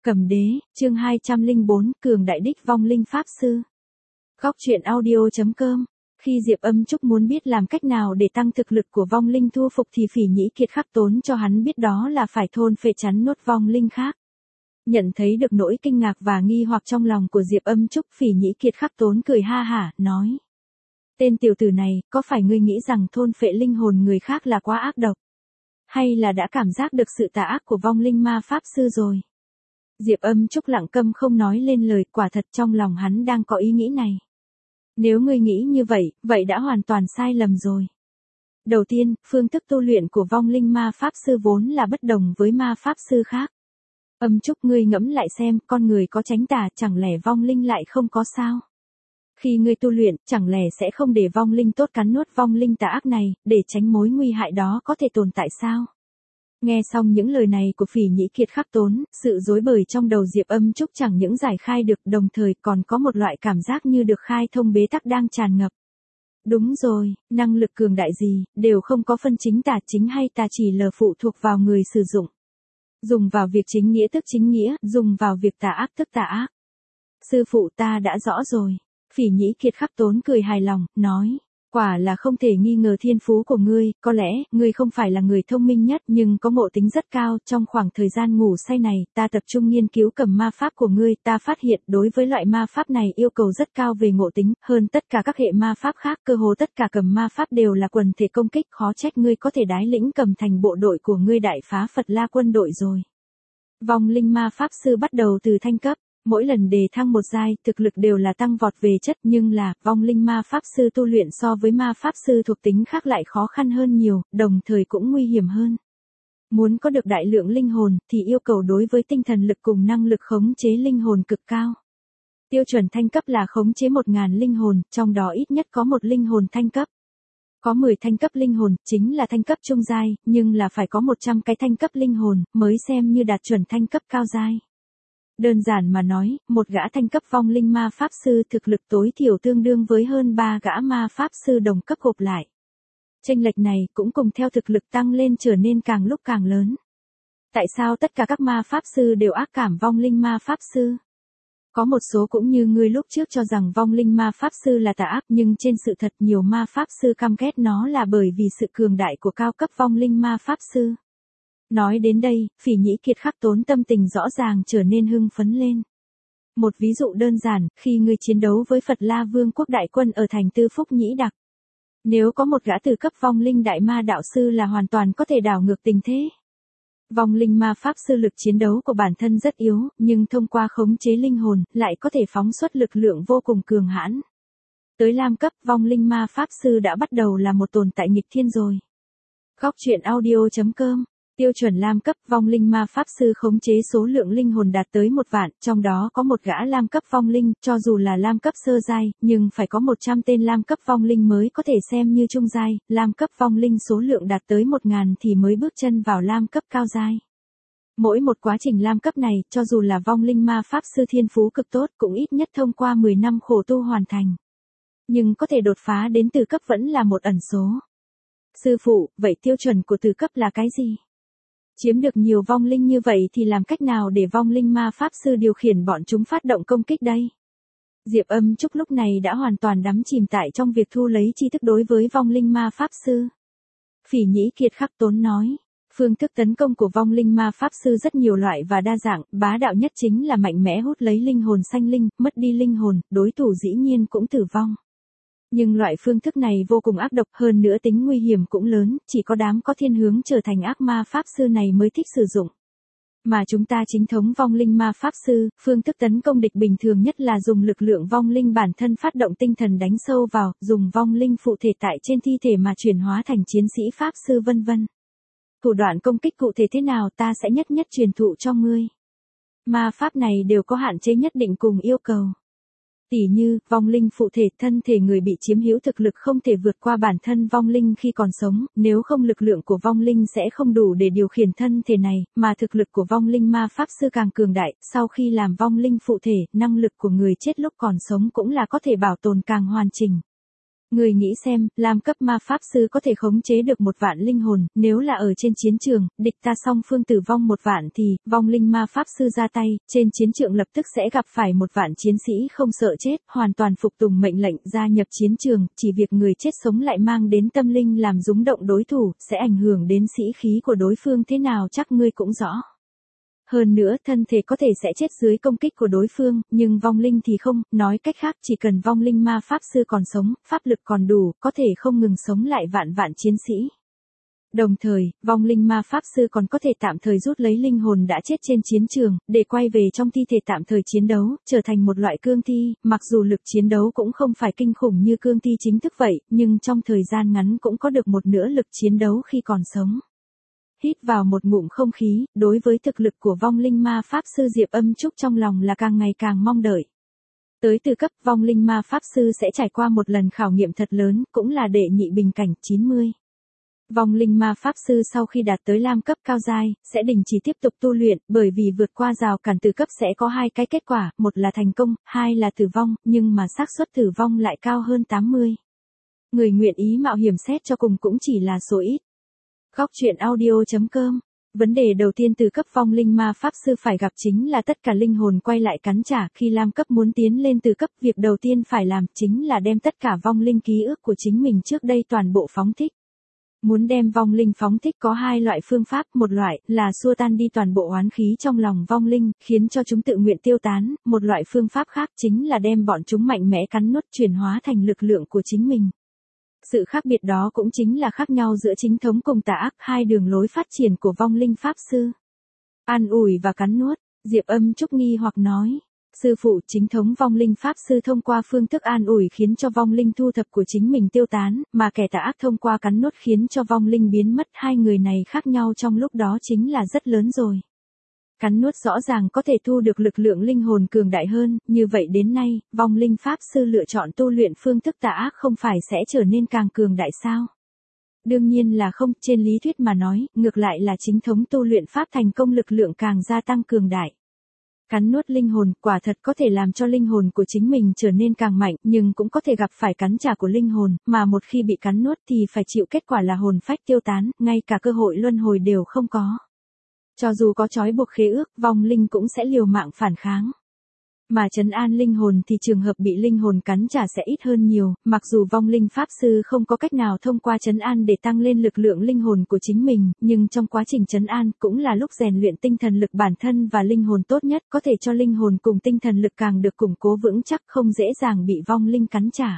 Cầm đế, chương 204, cường đại đích vong linh pháp sư. Góc truyện audio.com. Khi Diệp Âm Trúc muốn biết làm cách nào để tăng thực lực của vong linh thu phục thì Phỉ Nhĩ Kiệt khắc tốn cho hắn biết đó là phải thôn phệ chắn nuốt vong linh khác. Nhận thấy được nỗi kinh ngạc và nghi hoặc trong lòng của Diệp Âm Trúc, Phỉ Nhĩ Kiệt khắc tốn cười ha hả, nói. Tên tiểu tử này, có phải ngươi nghĩ rằng thôn phệ linh hồn người khác là quá ác độc? Hay là đã cảm giác được sự tà ác của vong linh ma pháp sư rồi? Diệp Âm Trúc lặng câm không nói lên lời, quả thật trong lòng hắn đang có ý nghĩ này. Nếu ngươi nghĩ như vậy, vậy đã hoàn toàn sai lầm rồi. Đầu tiên, phương thức tu luyện của vong linh ma pháp sư vốn là bất đồng với ma pháp sư khác. Âm Trúc, ngươi ngẫm lại xem, con người có tránh tà, chẳng lẽ vong linh lại không có sao? Khi ngươi tu luyện, chẳng lẽ sẽ không để vong linh tốt cắn nuốt vong linh tà ác này, để tránh mối nguy hại đó có thể tồn tại sao? Nghe xong những lời này của Phỉ Nhĩ Kiệt khắc tốn, sự rối bời trong đầu Diệp Âm Trúc chẳng những giải khai được, đồng thời còn có một loại cảm giác như được khai thông bế tắc đang tràn ngập. Đúng rồi, năng lực cường đại gì, đều không có phân chính tà chính hay tà, chỉ là phụ thuộc vào người sử dụng. Dùng vào việc chính nghĩa tức chính nghĩa, dùng vào việc tà ác tức tà ác. Sư phụ, ta đã rõ rồi. Phỉ Nhĩ Kiệt khắc tốn cười hài lòng, nói. Quả là không thể nghi ngờ thiên phú của ngươi, có lẽ, ngươi không phải là người thông minh nhất nhưng có ngộ tính rất cao. Trong khoảng thời gian ngủ say này, ta tập trung nghiên cứu cầm ma pháp của ngươi, ta phát hiện đối với loại ma pháp này yêu cầu rất cao về ngộ tính, hơn tất cả các hệ ma pháp khác, cơ hồ tất cả cầm ma pháp đều là quần thể công kích, khó trách ngươi có thể đái lĩnh cầm thành bộ đội của ngươi đại phá Phật La quân đội rồi. Vong linh ma pháp sư bắt đầu từ thanh cấp. Mỗi lần đề thăng một giai, thực lực đều là tăng vọt về chất, nhưng là, vong linh ma pháp sư tu luyện so với ma pháp sư thuộc tính khác lại khó khăn hơn nhiều, đồng thời cũng nguy hiểm hơn. Muốn có được đại lượng linh hồn, thì yêu cầu đối với tinh thần lực cùng năng lực khống chế linh hồn cực cao. Tiêu chuẩn thanh cấp là khống chế 1000 linh hồn, trong đó ít nhất có một linh hồn thanh cấp. Có 10 thanh cấp linh hồn, chính là thanh cấp trung giai, nhưng là phải có 100 cái thanh cấp linh hồn, mới xem như đạt chuẩn thanh cấp cao giai. Đơn giản mà nói, một gã thanh cấp vong linh ma pháp sư thực lực tối thiểu tương đương với hơn 3 gã ma pháp sư đồng cấp gộp lại. Chênh lệch này cũng cùng theo thực lực tăng lên trở nên càng lúc càng lớn. Tại sao tất cả các ma pháp sư đều ác cảm vong linh ma pháp sư? Có một số cũng như ngươi lúc trước cho rằng vong linh ma pháp sư là tà ác, nhưng trên sự thật nhiều ma pháp sư căm ghét nó là bởi vì sự cường đại của cao cấp vong linh ma pháp sư. Nói đến đây, Phỉ Nhĩ Kiệt khắc tốn tâm tình rõ ràng trở nên hưng phấn lên. Một ví dụ đơn giản, khi ngươi chiến đấu với Phật La Vương quốc đại quân ở thành Tư Phúc Nhĩ Đặc. Nếu có một gã từ cấp vong linh đại ma đạo sư là hoàn toàn có thể đảo ngược tình thế. Vong linh ma pháp sư lực chiến đấu của bản thân rất yếu, nhưng thông qua khống chế linh hồn, lại có thể phóng xuất lực lượng vô cùng cường hãn. Tới lam cấp, vong linh ma pháp sư đã bắt đầu là một tồn tại nghịch thiên rồi. Góc truyện audio.com. Tiêu chuẩn lam cấp, vong linh ma pháp sư khống chế số lượng linh hồn đạt tới 1 vạn, trong đó có một gã lam cấp vong linh, cho dù là lam cấp sơ giai, nhưng phải có 100 tên lam cấp vong linh mới có thể xem như trung giai, lam cấp vong linh số lượng đạt tới 1000 thì mới bước chân vào lam cấp cao giai. Mỗi một quá trình lam cấp này, cho dù là vong linh ma pháp sư thiên phú cực tốt, cũng ít nhất thông qua 10 năm khổ tu hoàn thành. Nhưng có thể đột phá đến từ cấp vẫn là một ẩn số. Sư phụ, vậy tiêu chuẩn của từ cấp là cái gì? Chiếm được nhiều vong linh như vậy thì làm cách nào để vong linh ma pháp sư điều khiển bọn chúng phát động công kích đây? Diệp Âm Trúc lúc này đã hoàn toàn đắm chìm tại trong việc thu lấy tri thức đối với vong linh ma pháp sư. Phỉ Nhĩ Kiệt khắc tốn nói, phương thức tấn công của vong linh ma pháp sư rất nhiều loại và đa dạng, bá đạo nhất chính là mạnh mẽ hút lấy linh hồn sanh linh, mất đi linh hồn, đối thủ dĩ nhiên cũng tử vong. Nhưng loại phương thức này vô cùng ác độc, hơn nữa tính nguy hiểm cũng lớn, chỉ có đám có thiên hướng trở thành ác ma pháp sư này mới thích sử dụng. Mà chúng ta chính thống vong linh ma pháp sư, phương thức tấn công địch bình thường nhất là dùng lực lượng vong linh bản thân phát động tinh thần đánh sâu vào, dùng vong linh phụ thể tại trên thi thể mà chuyển hóa thành chiến sĩ pháp sư vân vân. Thủ đoạn công kích cụ thể thế nào ta sẽ nhất nhất truyền thụ cho ngươi. Ma pháp này đều có hạn chế nhất định cùng yêu cầu. Tỉ như, vong linh phụ thể, thân thể người bị chiếm hữu thực lực không thể vượt qua bản thân vong linh khi còn sống, nếu không lực lượng của vong linh sẽ không đủ để điều khiển thân thể này, mà thực lực của vong linh ma pháp sư càng cường đại, sau khi làm vong linh phụ thể, năng lực của người chết lúc còn sống cũng là có thể bảo tồn càng hoàn chỉnh. Người nghĩ xem, Lam cấp ma pháp sư có thể khống chế được 1.000.000 linh hồn, nếu là ở trên chiến trường, địch ta song phương tử vong 1.000.000 thì, vong linh ma pháp sư ra tay, trên chiến trường lập tức sẽ gặp phải 1.000.000 chiến sĩ không sợ chết, hoàn toàn phục tùng mệnh lệnh gia nhập chiến trường, chỉ việc người chết sống lại mang đến tâm linh làm rúng động đối thủ, sẽ ảnh hưởng đến sĩ khí của đối phương thế nào chắc ngươi cũng rõ. Hơn nữa, thân thể có thể sẽ chết dưới công kích của đối phương, nhưng vong linh thì không, nói cách khác chỉ cần vong linh ma pháp sư còn sống, pháp lực còn đủ, có thể không ngừng sống lại vạn chiến sĩ. Đồng thời, vong linh ma pháp sư còn có thể tạm thời rút lấy linh hồn đã chết trên chiến trường, để quay về trong thi thể tạm thời chiến đấu, trở thành một loại cương thi, mặc dù lực chiến đấu cũng không phải kinh khủng như cương thi chính thức vậy, nhưng trong thời gian ngắn cũng có được một nửa lực chiến đấu khi còn sống. Hít vào một ngụm không khí, đối với thực lực của vong linh ma pháp sư Diệp Âm Trúc trong lòng là càng ngày càng mong đợi. Tới từ cấp vong linh ma pháp sư sẽ trải qua một lần khảo nghiệm thật lớn, cũng là đệ nhị bình cảnh 90. Vong linh ma pháp sư sau khi đạt tới lam cấp cao giai, sẽ đình chỉ tiếp tục tu luyện, bởi vì vượt qua rào cản từ cấp sẽ có hai cái kết quả, một là thành công, hai là tử vong, nhưng mà xác suất tử vong lại cao hơn 80. Người nguyện ý mạo hiểm xét cho cùng cũng chỉ là số ít. Góc truyện audio.com. Vấn đề đầu tiên từ cấp vong linh ma pháp sư phải gặp chính là tất cả linh hồn quay lại cắn trả, khi lam cấp muốn tiến lên từ cấp, việc đầu tiên phải làm chính là đem tất cả vong linh ký ức của chính mình trước đây toàn bộ phóng thích. Muốn đem vong linh phóng thích có hai loại phương pháp, một loại là xua tan đi toàn bộ oán khí trong lòng vong linh, khiến cho chúng tự nguyện tiêu tán, một loại phương pháp khác chính là đem bọn chúng mạnh mẽ cắn nuốt chuyển hóa thành lực lượng của chính mình. Sự khác biệt đó cũng chính là khác nhau giữa chính thống cùng tà ác, hai đường lối phát triển của vong linh pháp sư. An ủi và cắn nuốt, Diệp Âm Trúc nghi hoặc nói. Sư phụ, chính thống vong linh pháp sư thông qua phương thức an ủi khiến cho vong linh thu thập của chính mình tiêu tán, mà kẻ tà ác thông qua cắn nuốt khiến cho vong linh biến mất. Hai người này khác nhau trong lúc đó chính là rất lớn rồi. Cắn nuốt rõ ràng có thể thu được lực lượng linh hồn cường đại hơn, như vậy đến nay, vong linh pháp sư lựa chọn tu luyện phương thức tà ác không phải sẽ trở nên càng cường đại sao? Đương nhiên là không, trên lý thuyết mà nói, ngược lại là chính thống tu luyện pháp thành công lực lượng càng gia tăng cường đại. Cắn nuốt linh hồn, quả thật có thể làm cho linh hồn của chính mình trở nên càng mạnh, nhưng cũng có thể gặp phải cắn trả của linh hồn, mà một khi bị cắn nuốt thì phải chịu kết quả là hồn phách tiêu tán, ngay cả cơ hội luân hồi đều không có. Cho dù có trói buộc khế ước, vong linh cũng sẽ liều mạng phản kháng. Mà trấn an linh hồn thì trường hợp bị linh hồn cắn trả sẽ ít hơn nhiều, mặc dù vong linh pháp sư không có cách nào thông qua trấn an để tăng lên lực lượng linh hồn của chính mình, nhưng trong quá trình trấn an cũng là lúc rèn luyện tinh thần lực bản thân và linh hồn tốt nhất, có thể cho linh hồn cùng tinh thần lực càng được củng cố vững chắc, không dễ dàng bị vong linh cắn trả.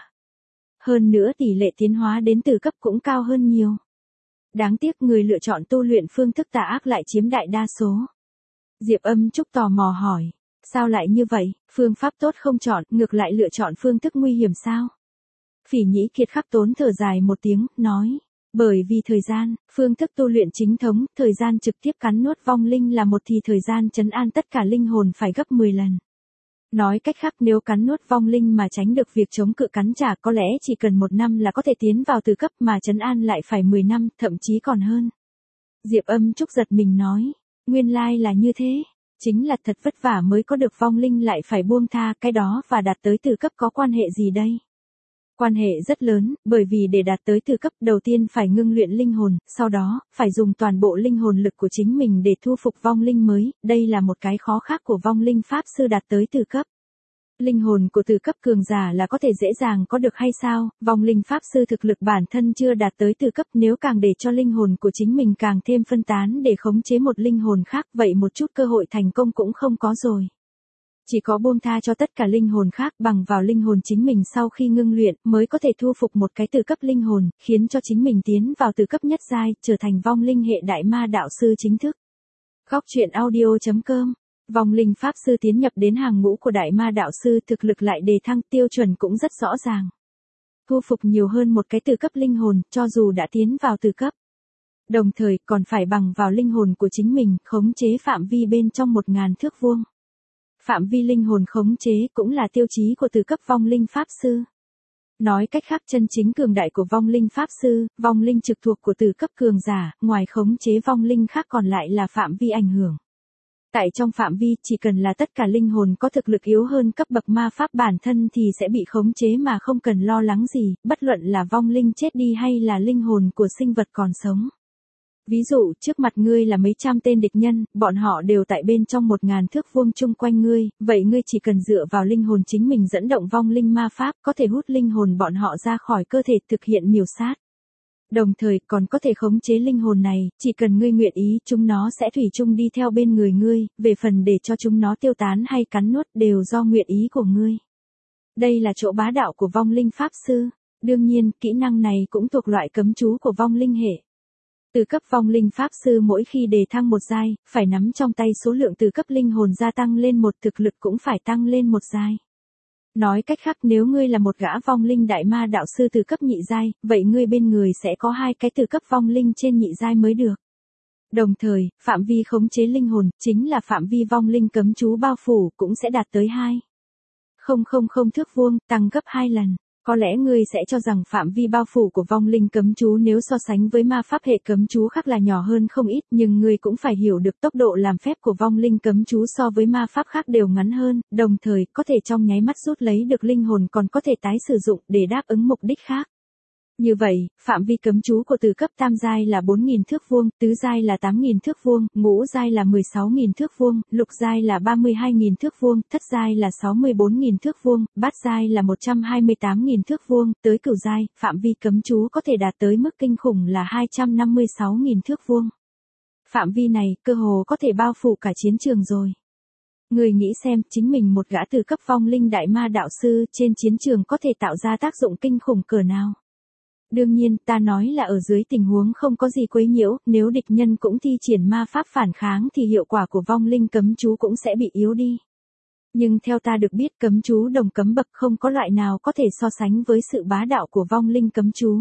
Hơn nữa tỷ lệ tiến hóa đến từ cấp cũng cao hơn nhiều. Đáng tiếc người lựa chọn tu luyện phương thức tà ác lại chiếm đại đa số. Diệp Âm Trúc tò mò hỏi, sao lại như vậy, phương pháp tốt không chọn, ngược lại lựa chọn phương thức nguy hiểm sao? Phỉ Nhĩ Kiệt Khắc tốn thở dài một tiếng, nói, bởi vì thời gian, phương thức tu luyện chính thống, thời gian trực tiếp cắn nuốt vong linh là một thì thời gian trấn an tất cả linh hồn phải gấp 10 lần. Nói cách khác nếu cắn nuốt vong linh mà tránh được việc chống cự cắn trả có lẽ chỉ cần 1 năm là có thể tiến vào từ cấp mà trấn an lại phải 10 năm, thậm chí còn hơn. Diệp Âm Trúc giật mình nói, nguyên lai là như thế, chính là thật vất vả mới có được vong linh lại phải buông tha, cái đó và đạt tới từ cấp có quan hệ gì đây? Quan hệ rất lớn, bởi vì để đạt tới từ cấp đầu tiên phải ngưng luyện linh hồn, sau đó, phải dùng toàn bộ linh hồn lực của chính mình để thu phục vong linh mới, đây là một cái khó khác của vong linh pháp sư đạt tới từ cấp. Linh hồn của từ cấp cường giả là có thể dễ dàng có được hay sao, vong linh pháp sư thực lực bản thân chưa đạt tới từ cấp, nếu càng để cho linh hồn của chính mình càng thêm phân tán để khống chế một linh hồn khác, vậy một chút cơ hội thành công cũng không có rồi. Chỉ có buông tha cho tất cả linh hồn khác bằng vào linh hồn chính mình sau khi ngưng luyện mới có thể thu phục một cái từ cấp linh hồn, khiến cho chính mình tiến vào từ cấp nhất giai, trở thành vong linh hệ đại ma đạo sư chính thức. Góc truyện audio.com. Vong linh pháp sư tiến nhập đến hàng ngũ của đại ma đạo sư, thực lực lại đề thăng, tiêu chuẩn cũng rất rõ ràng. Thu phục nhiều hơn một cái từ cấp linh hồn, cho dù đã tiến vào từ cấp. Đồng thời còn phải bằng vào linh hồn của chính mình, khống chế phạm vi bên trong 1000 thước vuông. Phạm vi linh hồn khống chế cũng là tiêu chí của từ cấp vong linh pháp sư. Nói cách khác chân chính cường đại của vong linh pháp sư, vong linh trực thuộc của từ cấp cường giả, ngoài khống chế vong linh khác còn lại là phạm vi ảnh hưởng. Tại trong phạm vi, chỉ cần là tất cả linh hồn có thực lực yếu hơn cấp bậc ma pháp bản thân thì sẽ bị khống chế mà không cần lo lắng gì, bất luận là vong linh chết đi hay là linh hồn của sinh vật còn sống. Ví dụ, trước mặt ngươi là mấy trăm tên địch nhân, bọn họ đều tại bên trong 1000 thước vuông chung quanh ngươi, vậy ngươi chỉ cần dựa vào linh hồn chính mình dẫn động vong linh ma pháp, có thể hút linh hồn bọn họ ra khỏi cơ thể thực hiện miểu sát. Đồng thời còn có thể khống chế linh hồn này, chỉ cần ngươi nguyện ý, chúng nó sẽ thủy chung đi theo bên người ngươi, về phần để cho chúng nó tiêu tán hay cắn nuốt đều do nguyện ý của ngươi. Đây là chỗ bá đạo của vong linh pháp sư. Đương nhiên, kỹ năng này cũng thuộc loại cấm chú của vong linh hệ. Từ cấp vong linh pháp sư mỗi khi đề thăng một giai, phải nắm trong tay số lượng từ cấp linh hồn gia tăng lên một, thực lực cũng phải tăng lên một giai. Nói cách khác, nếu ngươi là một gã vong linh đại ma đạo sư từ cấp nhị giai, vậy ngươi bên người sẽ có 2 cái từ cấp vong linh trên nhị giai mới được. Đồng thời, phạm vi khống chế linh hồn, chính là phạm vi vong linh cấm chú bao phủ, cũng sẽ đạt tới 2,000 thước vuông, tăng gấp 2 lần. Có lẽ ngươi sẽ cho rằng phạm vi bao phủ của vong linh cấm chú nếu so sánh với ma pháp hệ cấm chú khác là nhỏ hơn không ít, nhưng ngươi cũng phải hiểu được tốc độ làm phép của vong linh cấm chú so với ma pháp khác đều ngắn hơn, đồng thời có thể trong nháy mắt rút lấy được linh hồn còn có thể tái sử dụng để đáp ứng mục đích khác. Như vậy, phạm vi cấm chú của từ cấp tam giai là 4000 thước vuông, tứ giai là 8000 thước vuông, ngũ giai là 16000 thước vuông, lục giai là 32000 thước vuông, thất giai là 64000 thước vuông, bát giai là 128000 thước vuông, tới cửu giai, phạm vi cấm chú có thể đạt tới mức kinh khủng là 256000 thước vuông. Phạm vi này, cơ hồ có thể bao phủ cả chiến trường rồi. Người nghĩ xem, chính mình một gã từ cấp vong linh đại ma đạo sư trên chiến trường có thể tạo ra tác dụng kinh khủng cỡ nào. Đương nhiên, ta nói là ở dưới tình huống không có gì quấy nhiễu, nếu địch nhân cũng thi triển ma pháp phản kháng thì hiệu quả của vong linh cấm chú cũng sẽ bị yếu đi. Nhưng theo ta được biết, cấm chú đồng cấm bậc không có loại nào có thể so sánh với sự bá đạo của vong linh cấm chú.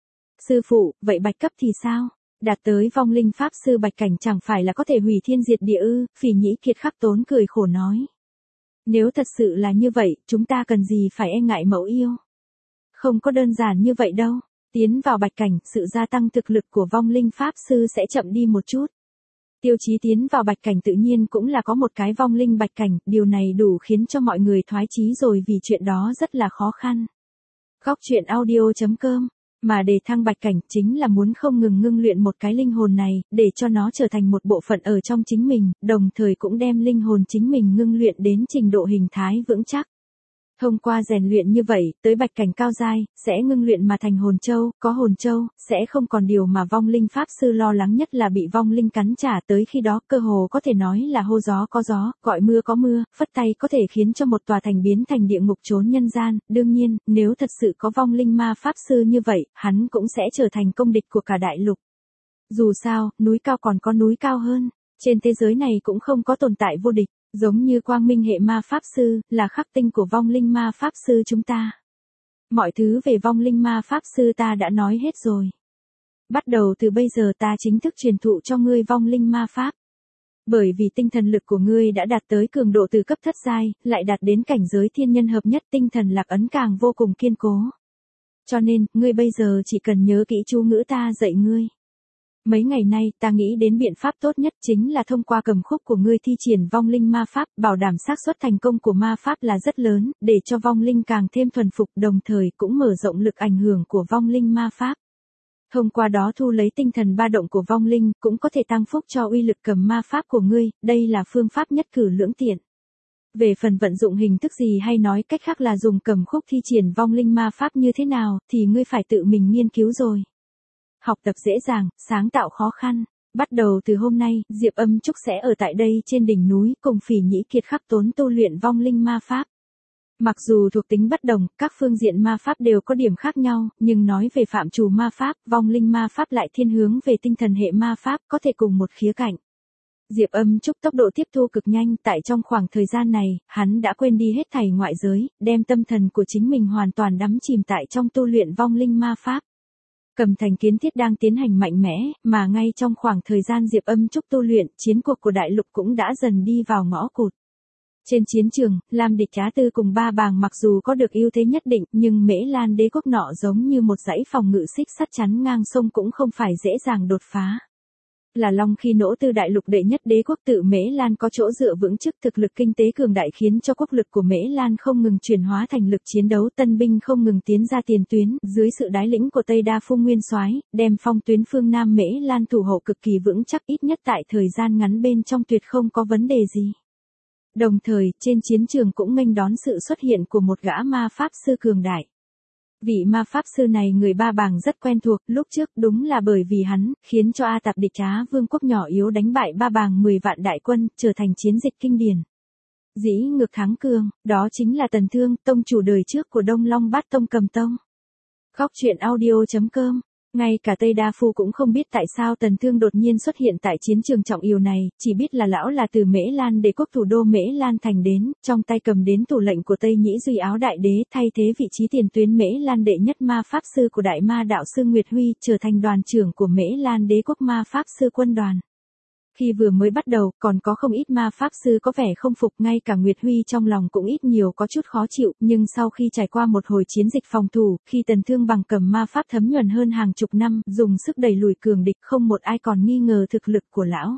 Sư phụ, vậy bạch cấp thì sao? Đạt tới vong linh pháp sư bạch cảnh chẳng phải là có thể hủy thiên diệt địa ư? Phỉ Nhĩ Kiệt khắc tốn cười khổ nói. Nếu thật sự là như vậy, chúng ta cần gì phải e ngại mẫu yêu? Không có đơn giản như vậy đâu. Tiến vào bạch cảnh, sự gia tăng thực lực của vong linh pháp sư sẽ chậm đi một chút. Tiêu chí tiến vào bạch cảnh tự nhiên cũng là có một cái vong linh bạch cảnh, điều này đủ khiến cho mọi người thoái chí rồi vì chuyện đó rất là khó khăn. Góc truyện audio.com, mà để thăng bạch cảnh chính là muốn không ngừng ngưng luyện một cái linh hồn này, để cho nó trở thành một bộ phận ở trong chính mình, đồng thời cũng đem linh hồn chính mình ngưng luyện đến trình độ hình thái vững chắc. Thông qua rèn luyện như vậy, tới bạch cảnh cao giai, sẽ ngưng luyện mà thành hồn châu, có hồn châu, sẽ không còn điều mà vong linh pháp sư lo lắng nhất là bị vong linh cắn trả, tới khi đó cơ hồ có thể nói là hô gió có gió, gọi mưa có mưa, phất tay có thể khiến cho một tòa thành biến thành địa ngục chốn nhân gian. Đương nhiên, nếu thật sự có vong linh ma pháp sư như vậy, hắn cũng sẽ trở thành công địch của cả đại lục. Dù sao, núi cao còn có núi cao hơn, trên thế giới này cũng không có tồn tại vô địch. Giống như quang minh hệ ma pháp sư, là khắc tinh của vong linh ma pháp sư chúng ta. Mọi thứ về vong linh ma pháp sư ta đã nói hết rồi. Bắt đầu từ bây giờ ta chính thức truyền thụ cho ngươi vong linh ma pháp. Bởi vì tinh thần lực của ngươi đã đạt tới cường độ từ cấp thất giai, lại đạt đến cảnh giới thiên nhân hợp nhất, tinh thần lạc ấn càng vô cùng kiên cố. Cho nên, ngươi bây giờ chỉ cần nhớ kỹ chú ngữ ta dạy ngươi. Mấy ngày nay, ta nghĩ đến biện pháp tốt nhất chính là thông qua cầm khúc của ngươi thi triển vong linh ma pháp, bảo đảm xác suất thành công của ma pháp là rất lớn, để cho vong linh càng thêm thuần phục, đồng thời cũng mở rộng lực ảnh hưởng của vong linh ma pháp. Thông qua đó thu lấy tinh thần ba động của vong linh, cũng có thể tăng phúc cho uy lực cầm ma pháp của ngươi, đây là phương pháp nhất cử lưỡng tiện. Về phần vận dụng hình thức gì hay nói cách khác là dùng cầm khúc thi triển vong linh ma pháp như thế nào, thì ngươi phải tự mình nghiên cứu rồi. Học tập dễ dàng, sáng tạo khó khăn. Bắt đầu từ hôm nay, Diệp Âm Trúc sẽ ở tại đây trên đỉnh núi cùng Phỉ Nhĩ Kiệt khắc tốn tu luyện vong linh ma pháp. Mặc dù thuộc tính bất đồng, các phương diện ma pháp đều có điểm khác nhau, nhưng nói về phạm trù ma pháp, vong linh ma pháp lại thiên hướng về tinh thần hệ ma pháp, có thể cùng một khía cạnh. Diệp Âm Trúc tốc độ tiếp thu cực nhanh, tại trong khoảng thời gian này, hắn đã quên đi hết thảy ngoại giới, đem tâm thần của chính mình hoàn toàn đắm chìm tại trong tu luyện vong linh ma pháp. Cầm thành kiến thiết đang tiến hành mạnh mẽ, mà ngay trong khoảng thời gian Diệp Âm Trúc tu luyện, chiến cuộc của đại lục cũng đã dần đi vào ngõ cụt. Trên chiến trường, Lam Địch Trá Tư cùng Ba Bàng mặc dù có được ưu thế nhất định, nhưng Mễ Lan đế quốc nọ giống như một dãy phòng ngự xích sắt chắn ngang sông cũng không phải dễ dàng đột phá. Là Long khi nỗ tư đại lục đệ nhất đế quốc tự Mễ Lan có chỗ dựa vững chắc thực lực kinh tế cường đại khiến cho quốc lực của Mễ Lan không ngừng chuyển hóa thành lực chiến đấu tân binh không ngừng tiến ra tiền tuyến dưới sự đái lĩnh của Tây Đa Phu Nguyên Soái đem phong tuyến phương Nam Mễ Lan thủ hộ cực kỳ vững chắc ít nhất tại thời gian ngắn bên trong tuyệt không có vấn đề gì. Đồng thời trên chiến trường cũng nghênh đón sự xuất hiện của một gã ma pháp sư cường đại. Vị ma pháp sư này người Ba Bàng rất quen thuộc, lúc trước đúng là bởi vì hắn, khiến cho A Tạp địch Trá vương quốc nhỏ yếu đánh bại Ba Bàng 10 vạn đại quân, trở thành chiến dịch kinh điển. Dĩ ngược thắng cường, đó chính là Tần Thương, tông chủ đời trước của Đông Long Bát Tông Cầm Tông. Góc truyện audio.com. Ngay cả Tây Đa Phu cũng không biết tại sao Tần Thương đột nhiên xuất hiện tại chiến trường trọng yếu này, chỉ biết là lão là từ Mễ Lan đế quốc thủ đô Mễ Lan thành đến, trong tay cầm đến thủ lệnh của Tây Nhĩ Duy Áo Đại Đế thay thế vị trí tiền tuyến Mễ Lan đệ nhất ma pháp sư của Đại Ma Đạo sư Nguyệt Huy trở thành đoàn trưởng của Mễ Lan đế quốc ma pháp sư quân đoàn. Khi vừa mới bắt đầu, còn có không ít ma pháp sư có vẻ không phục, ngay cả Nguyệt Huy trong lòng cũng ít nhiều có chút khó chịu, nhưng sau khi trải qua một hồi chiến dịch phòng thủ, khi Tần Thương bằng cầm ma pháp thấm nhuần hơn hàng chục năm, dùng sức đẩy lùi cường địch, không một ai còn nghi ngờ thực lực của lão.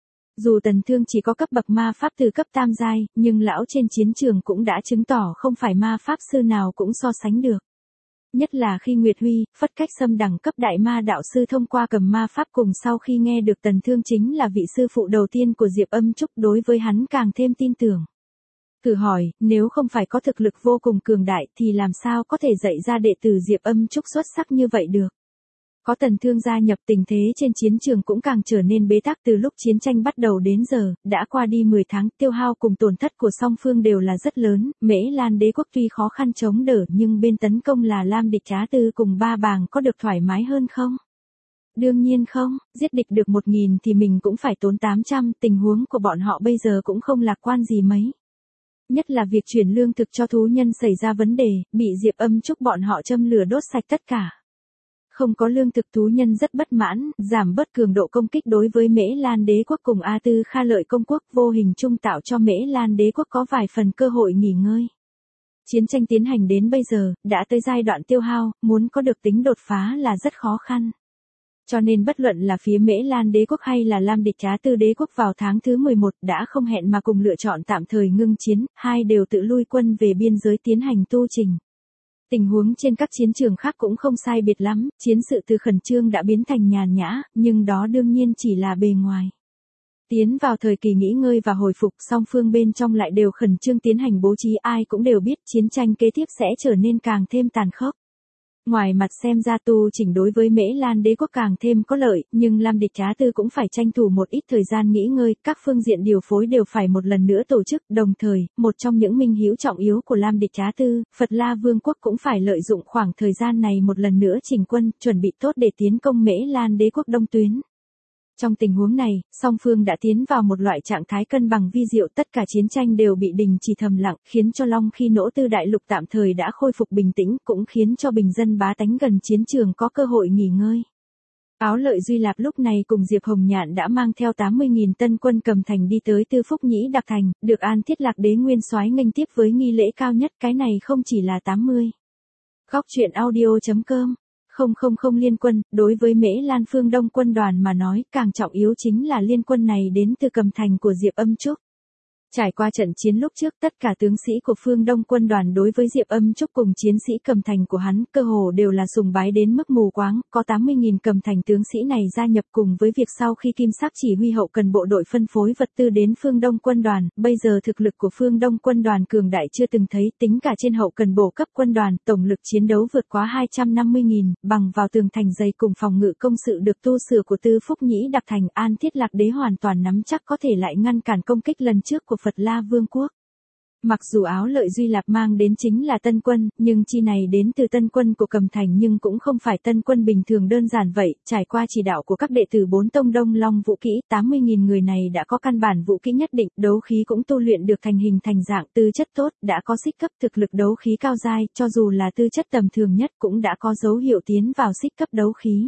Dù Tần Thương chỉ có cấp bậc ma pháp từ cấp tam giai, nhưng lão trên chiến trường cũng đã chứng tỏ không phải ma pháp sư nào cũng so sánh được. Nhất là khi Nguyệt Huy, phất cách xâm đẳng cấp đại ma đạo sư thông qua cầm ma pháp cùng sau khi nghe được Tần Thương chính là vị sư phụ đầu tiên của Diệp Âm Trúc đối với hắn càng thêm tin tưởng. Thử hỏi, nếu không phải có thực lực vô cùng cường đại thì làm sao có thể dạy ra đệ tử Diệp Âm Trúc xuất sắc như vậy được. Có Tần Thương gia nhập tình thế trên chiến trường cũng càng trở nên bế tắc từ lúc chiến tranh bắt đầu đến giờ, đã qua đi 10 tháng, tiêu hao cùng tổn thất của song phương đều là rất lớn, Mễ Lan đế quốc tuy khó khăn chống đỡ nhưng bên tấn công là Lam địch Trá Tư cùng Ba Bàng có được thoải mái hơn không? Đương nhiên không, giết địch được 1000 thì mình cũng phải tốn 800, tình huống của bọn họ bây giờ cũng không lạc quan gì mấy. Nhất là việc chuyển lương thực cho thú nhân xảy ra vấn đề, bị Diệp Âm Trúc bọn họ châm lửa đốt sạch tất cả. Không có lương thực thú nhân rất bất mãn, giảm bớt cường độ công kích đối với Mễ Lan đế quốc cùng A Tư Kha Lợi công quốc vô hình trung tạo cho Mễ Lan đế quốc có vài phần cơ hội nghỉ ngơi. Chiến tranh tiến hành đến bây giờ, đã tới giai đoạn tiêu hao, muốn có được tính đột phá là rất khó khăn. Cho nên bất luận là phía Mễ Lan đế quốc hay là Lam địch Trá Tư đế quốc vào tháng thứ 11 đã không hẹn mà cùng lựa chọn tạm thời ngưng chiến, hai đều tự lui quân về biên giới tiến hành tu trình. Tình huống trên các chiến trường khác cũng không sai biệt lắm, chiến sự từ khẩn trương đã biến thành nhàn nhã, nhưng đó đương nhiên chỉ là bề ngoài. Tiến vào thời kỳ nghỉ ngơi và hồi phục, song phương bên trong lại đều khẩn trương tiến hành bố trí, ai cũng đều biết chiến tranh kế tiếp sẽ trở nên càng thêm tàn khốc. Ngoài mặt xem ra tu chỉnh đối với Mễ Lan đế quốc càng thêm có lợi, nhưng Lam địch Trá Tư cũng phải tranh thủ một ít thời gian nghỉ ngơi, các phương diện điều phối đều phải một lần nữa tổ chức, đồng thời, một trong những minh hữu trọng yếu của Lam địch Trá Tư, Phật La Vương quốc cũng phải lợi dụng khoảng thời gian này một lần nữa chỉnh quân, chuẩn bị tốt để tiến công Mễ Lan đế quốc đông tuyến. Trong tình huống này, song phương đã tiến vào một loại trạng thái cân bằng vi diệu, tất cả chiến tranh đều bị đình chỉ thầm lặng, khiến cho Long khi nỗ tư đại lục tạm thời đã khôi phục bình tĩnh, cũng khiến cho bình dân bá tánh gần chiến trường có cơ hội nghỉ ngơi. Áo Lợi Duy Lạp lúc này cùng Diệp Hồng Nhạn đã mang theo 80.000 tân quân cầm thành đi tới Tư Phúc Nhĩ Đặc Thành, được An Thiết Lạc Đế nguyên soái nghênh tiếp với nghi lễ cao nhất, cái này không chỉ là 80. Góc truyện audio.com. Không liên quân, đối với Mễ Lan phương Đông quân đoàn mà nói, càng trọng yếu chính là liên quân này đến từ cầm thành của Diệp Âm Trúc. Trải qua trận chiến lúc trước, tất cả tướng sĩ của phương Đông quân đoàn đối với Diệp Âm Trúc cùng chiến sĩ cầm thành của hắn, cơ hồ đều là sùng bái đến mức mù quáng, có 80.000 cầm thành tướng sĩ này gia nhập cùng với việc sau khi Kim Sắc chỉ huy hậu cần bộ đội phân phối vật tư đến phương Đông quân đoàn, bây giờ thực lực của phương Đông quân đoàn cường đại chưa từng thấy, tính cả trên hậu cần bộ cấp quân đoàn, tổng lực chiến đấu vượt quá 250.000, bằng vào tường thành dày cùng phòng ngự công sự được tu sửa của Tư Phúc Nhĩ Đặc Thành, An Thiết Lạc Đế hoàn toàn nắm chắc có thể lại ngăn cản công kích lần trước của Phật La Vương quốc. Mặc dù Áo Lợi Duy Lạp mang đến chính là tân quân, nhưng chi này đến từ tân quân của cầm thành nhưng cũng không phải tân quân bình thường đơn giản vậy, trải qua chỉ đạo của các đệ tử 4 tông Đông Long vũ kỹ, 80.000 người này đã có căn bản vũ kỹ nhất định, đấu khí cũng tu luyện được thành hình thành dạng, tư chất tốt, đã có xích cấp thực lực đấu khí cao giai, cho dù là tư chất tầm thường nhất cũng đã có dấu hiệu tiến vào xích cấp đấu khí.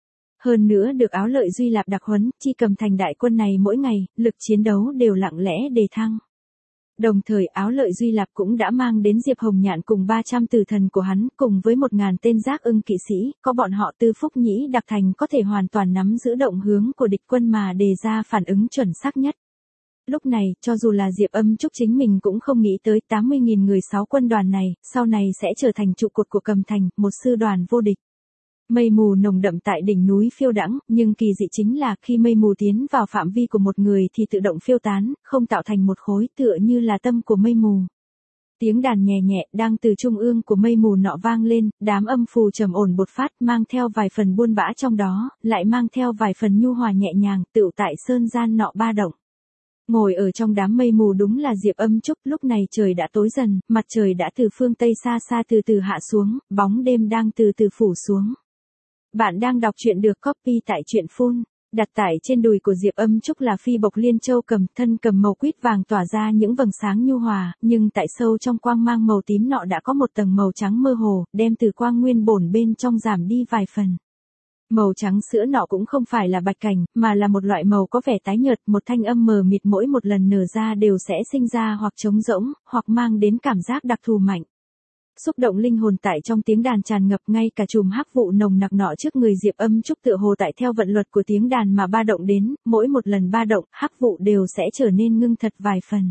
Hơn nữa được Áo Lợi Duy Lạp đặc huấn, chi cầm thành đại quân này mỗi ngày, lực chiến đấu đều lặng lẽ đề thăng. Đồng thời Áo Lợi Duy Lạp cũng đã mang đến Diệp Hồng Nhạn cùng 300 tử thần của hắn, cùng với 1000 tên Giác Ưng kỵ sĩ, có bọn họ Tư Phúc Nhĩ Đặc Thành có thể hoàn toàn nắm giữ động hướng của địch quân mà đề ra phản ứng chuẩn xác nhất. Lúc này, cho dù là Diệp Âm Trúc chính mình cũng không nghĩ tới 80.000 người 6 quân đoàn này, sau này sẽ trở thành trụ cột của Cầm Thành, một sư đoàn vô địch. Mây mù nồng đậm tại đỉnh núi phiêu đãng, nhưng kỳ dị chính là khi mây mù tiến vào phạm vi của một người thì tự động phiêu tán, không tạo thành một khối, tựa như là tâm của mây mù. Tiếng đàn nhẹ nhẹ đang từ trung ương của mây mù nọ vang lên, đám âm phù trầm ổn bột phát, mang theo vài phần buôn bã trong đó, lại mang theo vài phần nhu hòa nhẹ nhàng, tựu tại sơn gian nọ ba động. Ngồi ở trong đám mây mù đúng là Diệp Âm Trúc, lúc này trời đã tối dần, mặt trời đã từ phương Tây xa xa từ từ hạ xuống, bóng đêm đang từ từ phủ xuống. Bạn đang đọc truyện được copy tại truyện phun. Đặt tải trên đùi của Diệp Âm Trúc là phi bộc liên châu cầm, thân cầm màu quýt vàng tỏa ra những vầng sáng nhu hòa, nhưng tại sâu trong quang mang màu tím nọ đã có một tầng màu trắng mơ hồ, đem từ quang nguyên bổn bên trong giảm đi vài phần. Màu trắng sữa nọ cũng không phải là bạch cảnh, mà là một loại màu có vẻ tái nhợt, một thanh âm mờ mịt mỗi một lần nở ra đều sẽ sinh ra hoặc trống rỗng, hoặc mang đến cảm giác đặc thù mạnh. Xúc động linh hồn tại trong tiếng đàn tràn ngập, ngay cả chùm hắc vụ nồng nặc nọ trước người Diệp Âm Trúc tựa hồ tại theo vận luật của tiếng đàn mà ba động đến, mỗi một lần ba động, hắc vụ đều sẽ trở nên ngưng thật vài phần.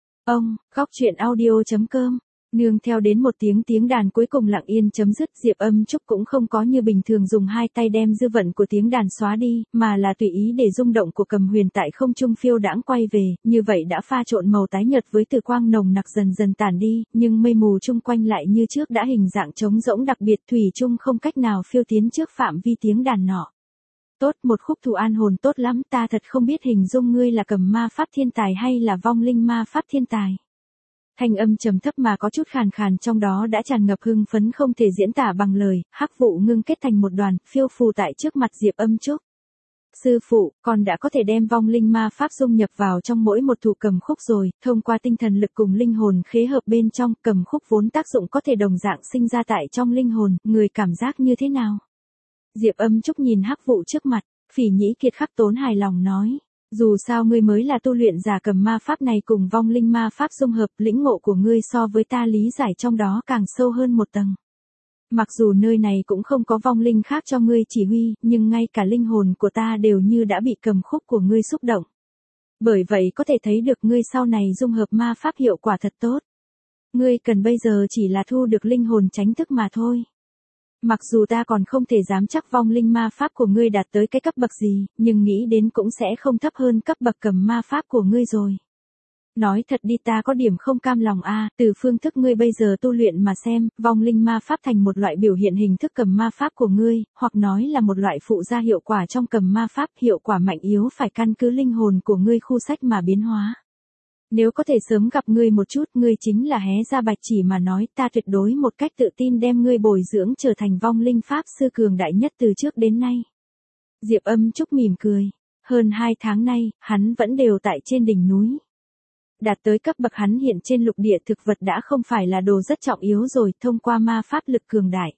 Góc truyện audio.com. Nương theo đến một tiếng đàn cuối cùng lặng yên chấm dứt, Diệp Âm Trúc cũng không có như bình thường dùng hai tay đem dư vận của tiếng đàn xóa đi, mà là tùy ý để rung động của cầm huyền tại không trung phiêu đãng quay về, như vậy đã pha trộn màu tái nhợt với từ quang nồng nặc dần dần tản đi, nhưng mây mù chung quanh lại như trước đã hình dạng trống rỗng đặc biệt, thủy chung không cách nào phiêu tiến trước phạm vi tiếng đàn nọ. Tốt, một khúc thù an hồn tốt lắm, ta thật không biết hình dung ngươi là cầm ma pháp thiên tài hay là vong linh ma pháp thiên tài. Thanh âm trầm thấp mà có chút khàn khàn trong đó đã tràn ngập hưng phấn không thể diễn tả bằng lời, hắc vụ ngưng kết thành một đoàn, phiêu phù tại trước mặt Diệp Âm Trúc. Sư phụ, con đã có thể đem vong linh ma pháp dung nhập vào trong mỗi một thủ cầm khúc rồi, thông qua tinh thần lực cùng linh hồn khế hợp bên trong, cầm khúc vốn tác dụng có thể đồng dạng sinh ra tại trong linh hồn, người cảm giác như thế nào? Diệp Âm Trúc nhìn hắc vụ trước mặt, Phỉ Nhĩ Kiệt Khắc Tốn hài lòng nói. Dù sao ngươi mới là tu luyện giả cầm ma pháp này cùng vong linh ma pháp dung hợp, lĩnh ngộ của ngươi so với ta lý giải trong đó càng sâu hơn một tầng. Mặc dù nơi này cũng không có vong linh khác cho ngươi chỉ huy, nhưng ngay cả linh hồn của ta đều như đã bị cầm khúc của ngươi xúc động. Bởi vậy có thể thấy được ngươi sau này dung hợp ma pháp hiệu quả thật tốt. Ngươi cần bây giờ chỉ là thu được linh hồn tránh thức mà thôi. Mặc dù ta còn không thể dám chắc vong linh ma pháp của ngươi đạt tới cái cấp bậc gì, nhưng nghĩ đến cũng sẽ không thấp hơn cấp bậc cầm ma pháp của ngươi rồi. Nói thật đi, ta có điểm không cam lòng từ phương thức ngươi bây giờ tu luyện mà xem, vong linh ma pháp thành một loại biểu hiện hình thức cầm ma pháp của ngươi, hoặc nói là một loại phụ gia hiệu quả trong cầm ma pháp, hiệu quả mạnh yếu phải căn cứ linh hồn của ngươi khu sách mà biến hóa. Nếu có thể sớm gặp ngươi một chút, ngươi chính là hé ra bạch chỉ mà nói, ta tuyệt đối một cách tự tin đem ngươi bồi dưỡng trở thành vong linh pháp sư cường đại nhất từ trước đến nay. Diệp Âm Trúc mỉm cười. Hơn 2 tháng nay, hắn vẫn đều tại trên đỉnh núi. Đạt tới cấp bậc hắn hiện trên lục địa thực vật đã không phải là đồ rất trọng yếu rồi, thông qua ma pháp lực cường đại.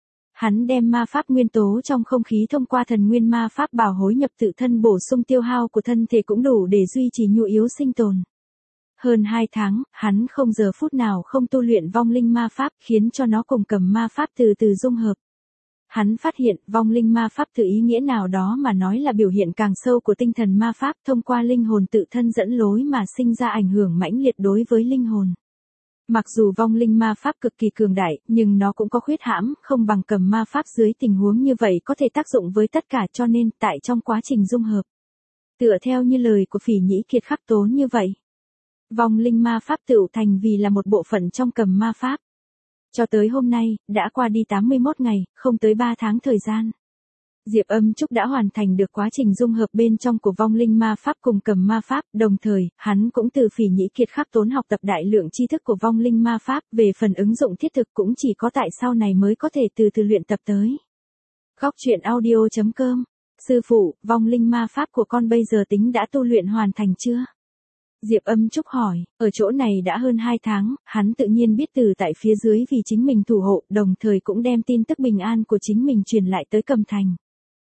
Hắn đem ma pháp nguyên tố trong không khí thông qua thần nguyên ma pháp bảo hối nhập tự thân, bổ sung tiêu hao của thân thể cũng đủ để duy trì nhu yếu sinh tồn. Hơn 2 tháng, hắn không giờ phút nào không tu luyện vong linh ma pháp, khiến cho nó cùng cầm ma pháp từ từ dung hợp. Hắn phát hiện vong linh ma pháp từ ý nghĩa nào đó mà nói là biểu hiện càng sâu của tinh thần ma pháp, thông qua linh hồn tự thân dẫn lối mà sinh ra ảnh hưởng mãnh liệt đối với linh hồn. Mặc dù vong linh ma pháp cực kỳ cường đại, nhưng nó cũng có khuyết hãm, không bằng cầm ma pháp dưới tình huống như vậy có thể tác dụng với tất cả, cho nên tại trong quá trình dung hợp. Tựa theo như lời của Phỉ Nhĩ Kiệt Khắc Tốn như vậy. Vong linh ma pháp tựu thành vì là một bộ phận trong cầm ma pháp. Cho tới hôm nay, đã qua đi 81 ngày, không tới 3 tháng thời gian. Diệp Âm Trúc đã hoàn thành được quá trình dung hợp bên trong của vong linh ma pháp cùng cầm ma pháp, đồng thời, hắn cũng từ Phỉ Nhĩ Kiệt Khắc Tốn học tập đại lượng tri thức của vong linh ma pháp, về phần ứng dụng thiết thực cũng chỉ có tại sau này mới có thể từ từ luyện tập tới. Góc truyện audio.com. Sư phụ, vong linh ma pháp của con bây giờ tính đã tu luyện hoàn thành chưa? Diệp Âm Trúc hỏi, ở chỗ này đã hơn 2 tháng, hắn tự nhiên biết từ tại phía dưới vì chính mình thủ hộ, đồng thời cũng đem tin tức bình an của chính mình truyền lại tới Cầm Thành.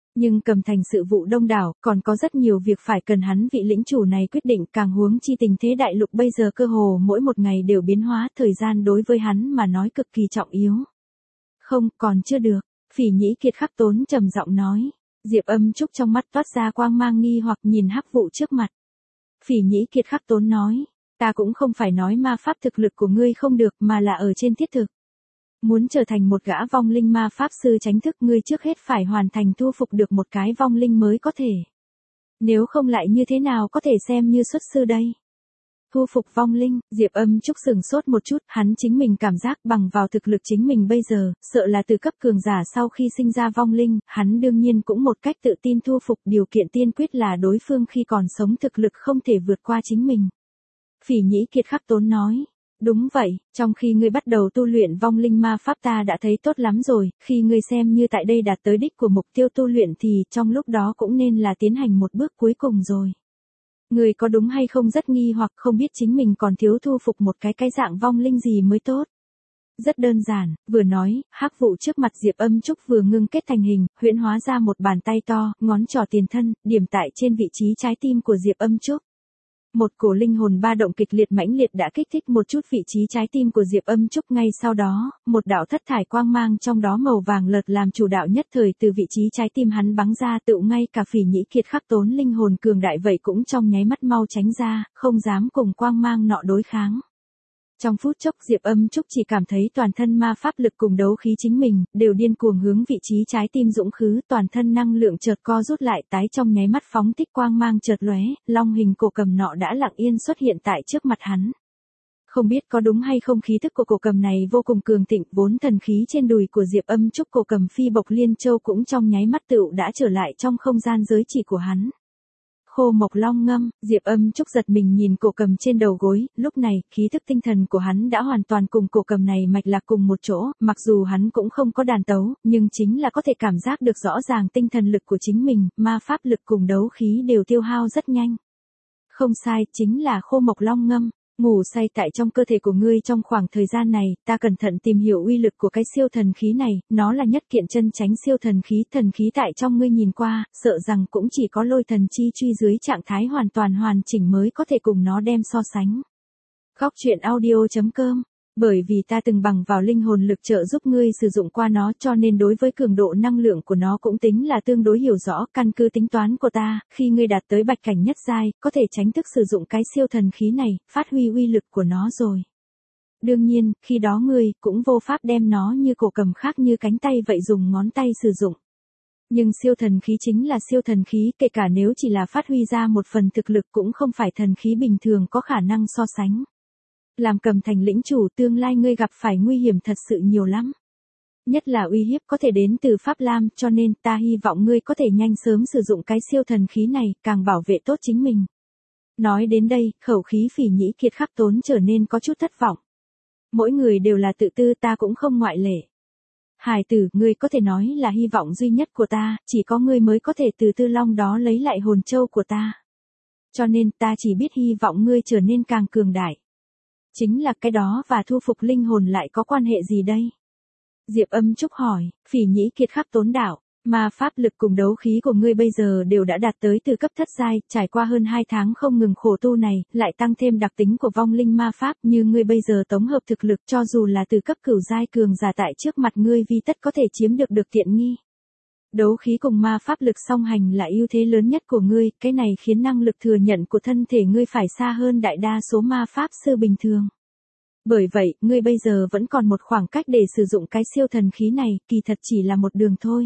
Nhưng Cầm Thành sự vụ đông đảo, còn có rất nhiều việc phải cần hắn vị lĩnh chủ này quyết định, càng huống chi tình thế đại lục bây giờ cơ hồ mỗi một ngày đều biến hóa, thời gian đối với hắn mà nói cực kỳ trọng yếu. Không, còn chưa được, Phỉ Nhĩ Kiệt Khắc Tốn trầm giọng nói. Diệp Âm Trúc trong mắt toát ra quang mang nghi hoặc nhìn Hắc Vụ trước mặt. Phỉ Nhĩ Kiệt Khắc Tốn nói, ta cũng không phải nói ma pháp thực lực của ngươi không được mà là ở trên thiết thực. Muốn trở thành một gã vong linh ma pháp sư chính thức, ngươi trước hết phải hoàn thành thu phục được một cái vong linh mới có thể. Nếu không lại như thế nào có thể xem như xuất sư đây? Thu phục vong linh, Diệp Âm Trúc sừng sốt một chút, hắn chính mình cảm giác bằng vào thực lực chính mình bây giờ, sợ là từ cấp cường giả sau khi sinh ra vong linh, hắn đương nhiên cũng một cách tự tin thu phục, điều kiện tiên quyết là đối phương khi còn sống thực lực không thể vượt qua chính mình. Phỉ Nhĩ Kiệt Khắc Tốn nói, đúng vậy, trong khi ngươi bắt đầu tu luyện vong linh ma pháp ta đã thấy tốt lắm rồi, khi ngươi xem như tại đây đạt tới đích của mục tiêu tu luyện thì trong lúc đó cũng nên là tiến hành một bước cuối cùng rồi. Ngươi có đúng hay không rất nghi hoặc không biết chính mình còn thiếu thu phục một cái dạng vong linh gì mới tốt. Rất đơn giản, vừa nói, Hắc Vụ trước mặt Diệp Âm Trúc vừa ngưng kết thành hình, huyễn hóa ra một bàn tay to, ngón trỏ tiền thân, điểm tại trên vị trí trái tim của Diệp Âm Trúc. Một cổ linh hồn ba động kịch liệt mãnh liệt đã kích thích một chút vị trí trái tim của Diệp Âm Trúc, ngay sau đó, một đạo thất thải quang mang trong đó màu vàng lợt làm chủ đạo nhất thời từ vị trí trái tim hắn bắn ra, tựu ngay cả Phỉ Nhĩ Kiệt Khắc Tốn linh hồn cường đại vậy cũng trong nháy mắt mau tránh ra, không dám cùng quang mang nọ đối kháng. Trong phút chốc Diệp Âm Trúc chỉ cảm thấy toàn thân ma pháp lực cùng đấu khí chính mình, đều điên cuồng hướng vị trí trái tim dũng khứ, toàn thân năng lượng chợt co rút lại tái trong nháy mắt phóng thích quang mang chợt lóe, long hình cổ cầm nọ đã lặng yên xuất hiện tại trước mặt hắn. Không biết có đúng hay không khí thức của cổ cầm này vô cùng cường thịnh, vốn thần khí trên đùi của Diệp Âm Trúc cổ cầm phi bộc liên châu cũng trong nháy mắt tựu đã trở lại trong không gian giới chỉ của hắn. Khô mộc long ngâm, Diệp Âm Trúc giật mình nhìn cổ cầm trên đầu gối, lúc này, khí thức tinh thần của hắn đã hoàn toàn cùng cổ cầm này mạch lạc cùng một chỗ, mặc dù hắn cũng không có đàn tấu, nhưng chính là có thể cảm giác được rõ ràng tinh thần lực của chính mình, ma pháp lực cùng đấu khí đều tiêu hao rất nhanh. Không sai, chính là khô mộc long ngâm. Ngủ say tại trong cơ thể của ngươi trong khoảng thời gian này, ta cẩn thận tìm hiểu uy lực của cái siêu thần khí này, nó là nhất kiện chân chánh siêu thần khí tại trong ngươi nhìn qua, sợ rằng cũng chỉ có lôi thần chi truy dưới trạng thái hoàn toàn hoàn chỉnh mới có thể cùng nó đem so sánh. Góc truyện audio.com. Bởi vì ta từng bằng vào linh hồn lực trợ giúp ngươi sử dụng qua nó cho nên đối với cường độ năng lượng của nó cũng tính là tương đối hiểu rõ, căn cứ tính toán của ta, khi ngươi đạt tới bạch cảnh nhất giai, có thể tránh thức sử dụng cái siêu thần khí này, phát huy uy lực của nó rồi. Đương nhiên, khi đó ngươi cũng vô pháp đem nó như cổ cầm khác như cánh tay vậy dùng ngón tay sử dụng. Nhưng siêu thần khí chính là siêu thần khí, kể cả nếu chỉ là phát huy ra một phần thực lực cũng không phải thần khí bình thường có khả năng so sánh. Làm Cầm Thành lĩnh chủ tương lai ngươi gặp phải nguy hiểm thật sự nhiều lắm. Nhất là uy hiếp có thể đến từ Pháp Lam, cho nên ta hy vọng ngươi có thể nhanh sớm sử dụng cái siêu thần khí này, càng bảo vệ tốt chính mình. Nói đến đây, khẩu khí Phỉ Nhĩ Kiệt Khắc Tốn trở nên có chút thất vọng. Mỗi người đều là tự tư, ta cũng không ngoại lệ. Hài tử, ngươi có thể nói là hy vọng duy nhất của ta, chỉ có ngươi mới có thể từ Tư Long đó lấy lại hồn châu của ta. Cho nên ta chỉ biết hy vọng ngươi trở nên càng cường đại. Chính là cái đó và thu phục linh hồn lại có quan hệ gì đây? Diệp Âm Trúc hỏi. Phỉ Nhĩ Kiệt Khắc Tốn đạo, ma pháp lực cùng đấu khí của ngươi bây giờ đều đã đạt tới từ cấp thất giai, trải qua hơn 2 tháng không ngừng khổ tu này, lại tăng thêm đặc tính của vong linh ma pháp, như ngươi bây giờ tổng hợp thực lực cho dù là từ cấp cửu giai cường giả tại trước mặt ngươi vi tất có thể chiếm được tiện nghi. Đấu khí cùng ma pháp lực song hành là ưu thế lớn nhất của ngươi, cái này khiến năng lực thừa nhận của thân thể ngươi phải xa hơn đại đa số ma pháp sư bình thường. Bởi vậy, ngươi bây giờ vẫn còn một khoảng cách để sử dụng cái siêu thần khí này, kỳ thật chỉ là một đường thôi.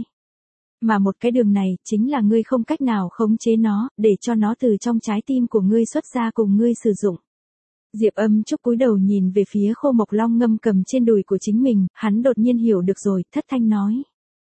Mà một cái đường này, chính là ngươi không cách nào khống chế nó, để cho nó từ trong trái tim của ngươi xuất ra cùng ngươi sử dụng. Diệp Âm Trúc cúi đầu nhìn về phía khô mộc long ngâm cầm trên đùi của chính mình, hắn đột nhiên hiểu được rồi, thất thanh nói.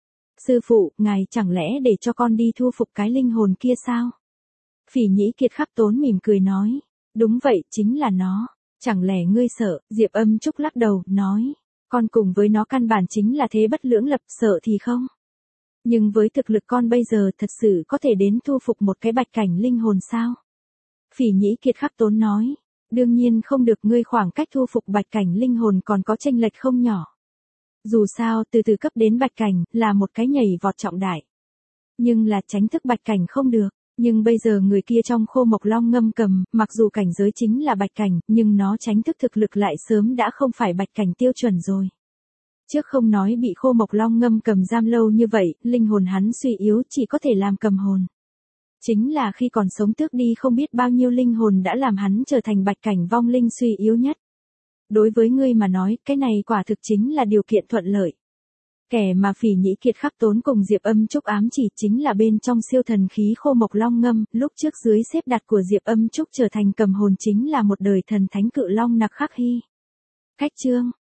Sư phụ, ngài chẳng lẽ để cho con đi thu phục cái linh hồn kia sao? Phỉ Nhĩ Kiệt Khắc Tốn mỉm cười nói. Đúng vậy, chính là nó. Chẳng lẽ ngươi sợ? Diệp Âm Trúc lắc đầu, nói. Con cùng với nó căn bản chính là thế bất lưỡng lập, sợ thì không. Nhưng với thực lực con bây giờ thật sự có thể đến thu phục một cái bạch cảnh linh hồn sao? Phỉ Nhĩ Kiệt Khắc Tốn nói. Đương nhiên không được, ngươi khoảng cách thu phục bạch cảnh linh hồn còn có chênh lệch không nhỏ. Dù sao, từ cấp đến bạch cảnh, là một cái nhảy vọt trọng đại. Nhưng là tránh thức Bạch Cảnh không được. Nhưng bây giờ người kia trong Khô Mộc Long Ngâm Cầm, mặc dù cảnh giới chính là Bạch Cảnh, nhưng nó tránh thức thực lực lại sớm đã không phải Bạch Cảnh tiêu chuẩn rồi. Trước không nói bị Khô Mộc Long Ngâm Cầm giam lâu như vậy, linh hồn hắn suy yếu chỉ có thể làm cầm hồn. Chính là khi còn sống tước đi không biết bao nhiêu linh hồn đã làm hắn trở thành Bạch Cảnh vong linh suy yếu nhất. Đối với ngươi mà nói, cái này quả thực chính là điều kiện thuận lợi. Kẻ mà Phỉ Nhĩ Kiệt khắc tốn cùng Diệp Âm Trúc ám chỉ chính là bên trong siêu thần khí Khô Mộc Long Ngâm, lúc trước dưới xếp đặt của Diệp Âm Trúc trở thành cầm hồn chính là một đời thần thánh cự long Nặc Khắc Hy. Cách chương